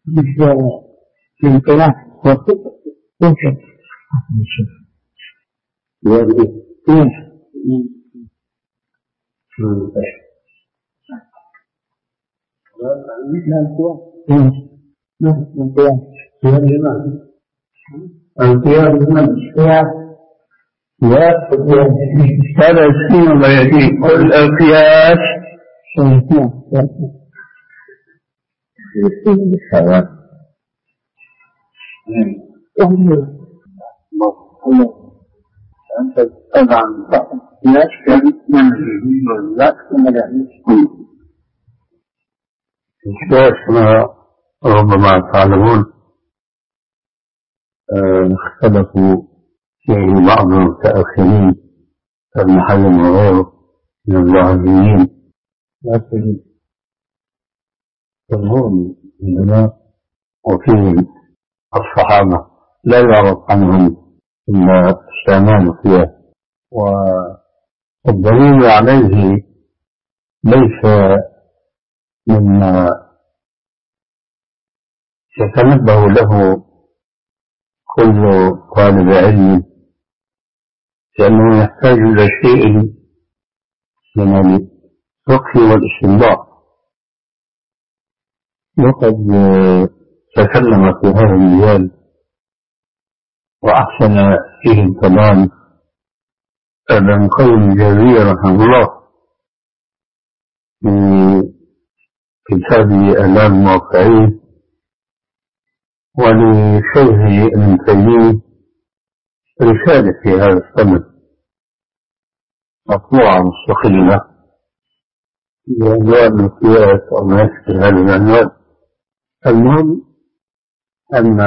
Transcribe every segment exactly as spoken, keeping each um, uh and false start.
مثل الانقلاع والخطة هذا السين الله يهديك. القياس أنت طبعا لا شك من لا كما ربما تعلمون اختلفوا فيه بعض المتأخرين ابن حزم وغيره من الظاهريين، لكن جمهور العلماء وفيهم الصحابة لا يعرف عنهم إلا استعمال القياس، والدليل عليه ليس مما يتنبه له كل طالب علم، لأنه يحتاج إلى شيء من الفقه والاستنباط. وقد تكلم في هذا المجال وأحسن فيه الكلام ابن القيم الجوزية رحمه الله في كتابه إعلام الموقعين، ولشيخه ابن تيمية رسالة في هذا الصدد مطبوعة مستقلة بعنوان القياس أو ما يشبه هذا العنوان. المهم أن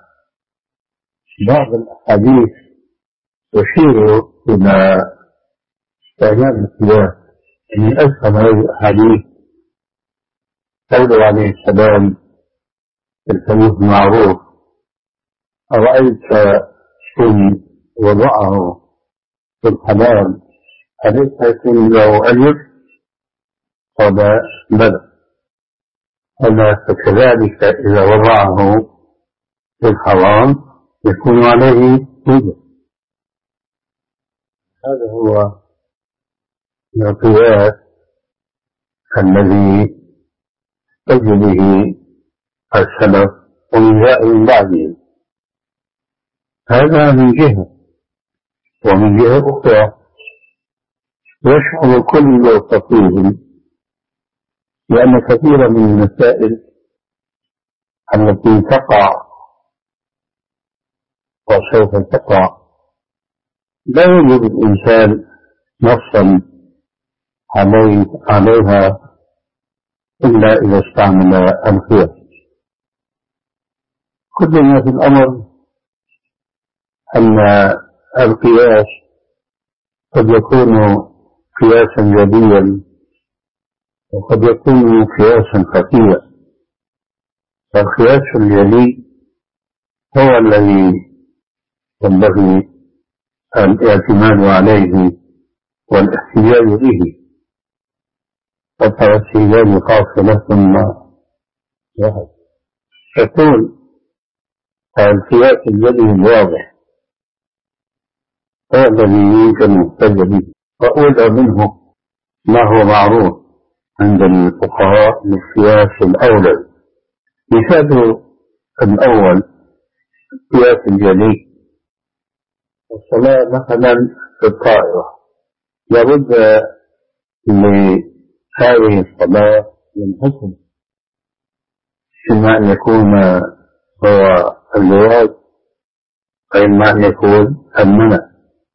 بعض الأحاديث تشير إلى استعمال القياس. من أسهل هذه الأحاديث قوله عليه السلام في الحديث المعروف: أرأيت إن وضعه في الحلال أليس يكون له أجر؟ قال بلى. ألا فكذلك إذا وضعه في الحرام يكون عليه أجر. هذا هو القياس الذي احتج به السلف ومن جاء من بعدهم. هذا من جهة، ومن جهة أخرى يشعر كل فقيه لأن كثيرا من المسائل التي تقع وسوف تقع لا يوجد الإنسان نصا عليه عليها إلا إذا استعمل القياس. كل ما في الأمر أن القياس قد يكون قياسا جديا وقد يكون قياسا خفيا. فالقياس الجلي هو الذي ينبغي الاعتماد عليه والاحتجاج به، فالاحتجاج فاصلة ثم واحد. يكون القياس الجلي الواضح هو الذي يمكن المحتج به، وأولى منه ما هو معروف عند الفقهاء بالقياس الأولى. مثال الأول قياس الجلي: الصلاة مثلا في الطائرة، لابد لهذه الصلاة من حكم، إما أن يكون هو الجواز وإما أن يكون المنع.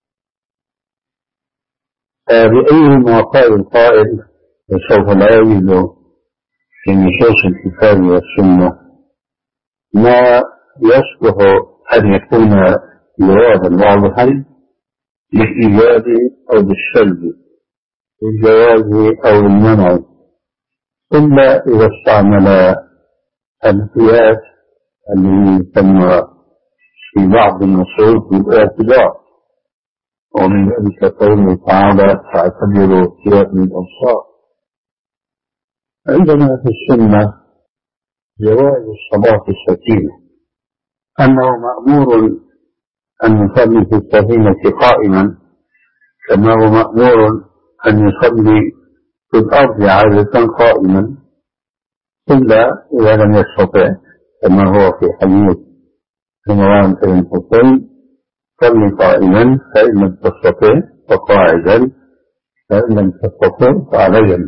بأيهما قال القائل وسوف لا يجد في نصوص الكتاب والسنة ما يصلح أن يكون جوابا واضحا بالإيجاب أو بالسلب، بالجواز أو المنع، إلا إذا استعمل القياس الذي يسمى في بعض النصوص بالاعتبار، ومن ذلك قوله تعالى: فاعتبروا قياس الأبصار. عندنا في السنة جواز الصلاة في السفينة، أنه مأمور أن يصلي في السفينة قائما كما هو مأمور أن يصلي في الأرض عادة قائما، إلا إذا لم يستطع كما هو في حديث عمران بن حسين: صل قائما فإن لم تستطع فقاعدا فإن لم تستطع فعليا.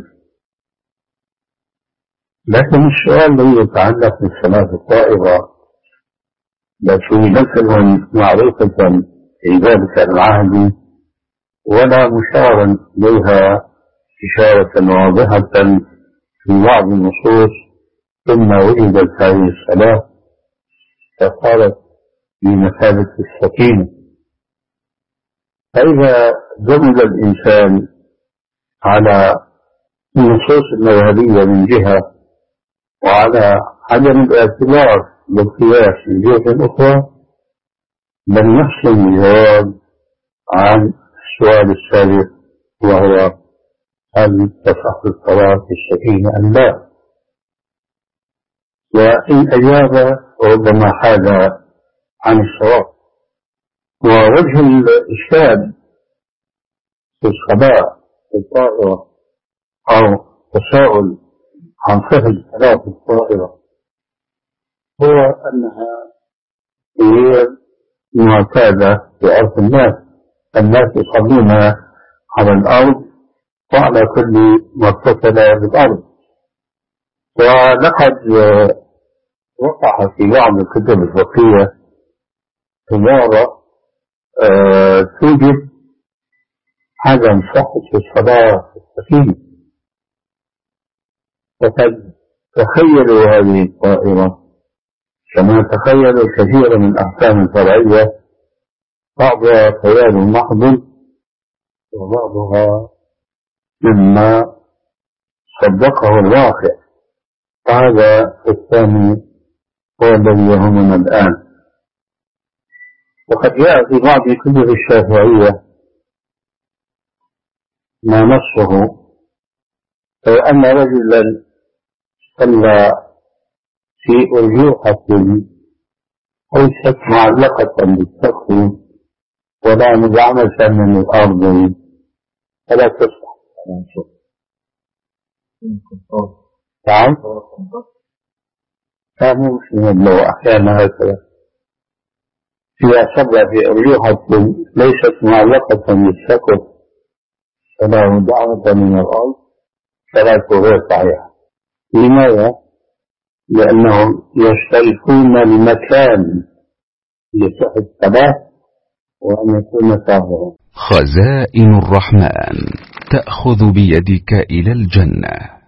لكن السؤال الذي يتعلق بالصلاة الطائرة التي لم تكن معروفة في ذلك العهد ولا مشارا إليها إشارة واضحة في بعض النصوص، ثم وجدت هذه الصلاة فقالت بمثابة السكينة. فإذا جمد الإنسان على النصوص المذهبية من جهة وعلى عدم الاعتبار بالقياس من جهة أخرى، لم يحسن الجواب عن السؤال السابق، وهو هل تصح الصلاة في السكينة أم لا؟ وإن أجاب ربما حاد عن الصواب. ووجه الإشكال في الصلاة في الطائرة أو تساؤل عن صحة الصلاة في الطائرة هو أنها غير معتادة في عرف الناس. الناس يصلون على الأرض وعلى كل ما اتصل بالأرض. ولقد وقع في بعض الكتب الفقهية عبارة أه توجب عدم صحة الصلاة في السفينة. فقد تخيلوا هذه الطائرة كما تخيلوا كثير من الأحكام الفرعية، بعضها خيال محض وبعضها مما صدقه الواقع. هذا الثاني هو الذي يهمنا الآن. وقد جاء في بعض كتب الشافعية ما نصه أن رجلا صلى في أرجوحة ليست معلقة بالسقف ولا مدعمة من الأرض فلا تصح. نعم، كان مسلم لو أحيانا هكذا فيها صلى في أرجوحة ليست معلقة بالسقف ولا مدعمة من الأرض فلا غير صحيحة. لماذا؟ لأنهم يشتركون المكان لصحة الصلاة وأن يكون طاهرا. خزائن الرحمن تأخذ بيدك إلى الجنة.